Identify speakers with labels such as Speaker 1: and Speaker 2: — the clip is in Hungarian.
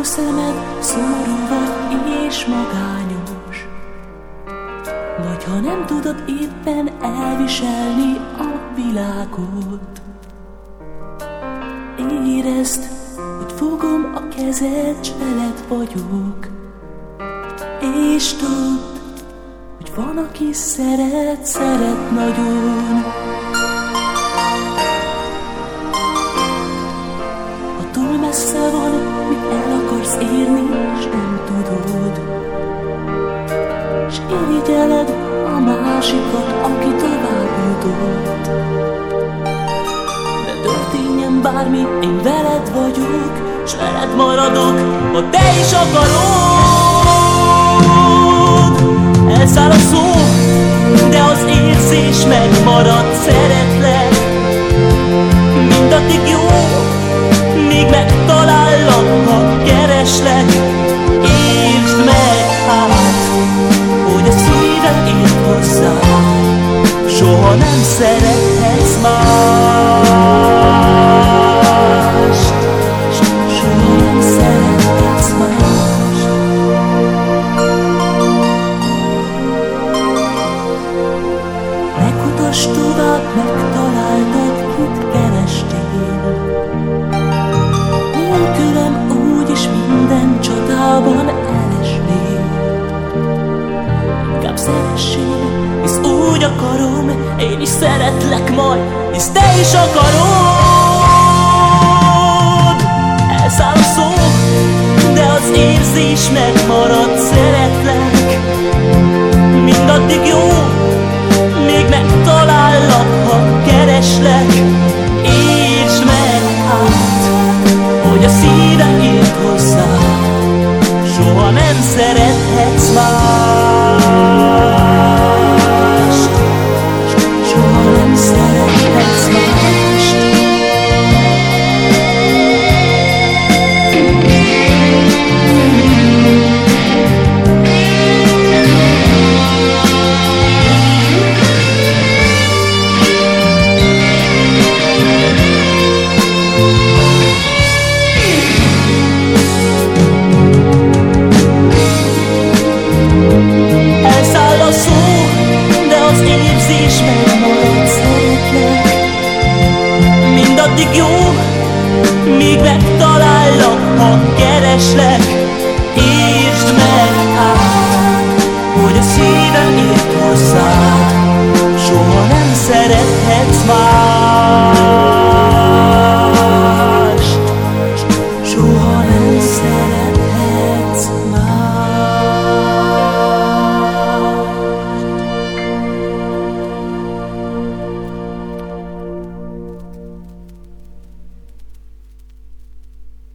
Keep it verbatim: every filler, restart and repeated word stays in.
Speaker 1: szemed szomorú vagy és magányos, vagy ha nem tudod éppen elviselni a világot. Érezd, hogy fogom a kezed, s veled vagyok, és tudd, hogy van, aki szeret, szeret nagyon. Ha túl messze van, mit el akarsz érni, s nem tudod, s irigyeled a másikat, aki tovább jutott. De történjen bármi, én veled vagyok, s veled maradok, ha te is akarod. Elszáll a szó, de az érzés megmarad, szeretlek. Mindaddig jó, míg megtalállak, ha kereslek. Értsd meg hát, hogy a szívem ért hozzá, soha nem szerethetsz mást, soha nem szerethetsz mást. Megutass tovább, megtaláltad, kit kerestél. Nélkülem úgyis minden csatában elesnél. Inkább szeressél, hisz úgy akarom, én is szeretlek majd, hisz te is akarod. Elszáll a szó, de az érzés megmarad, szeretlek. Mindaddig jó, még megtalállak, ha kereslek. Értsd meg hát, hogy a szívem ért hozzá, soha nem szerethetsz mást, soha nem szerethetsz mást. Mindaddig jó, míg megtalállak, ha kereslek. Értsd meg hát, hogy a szívem ért hozzá, soha nem szeret.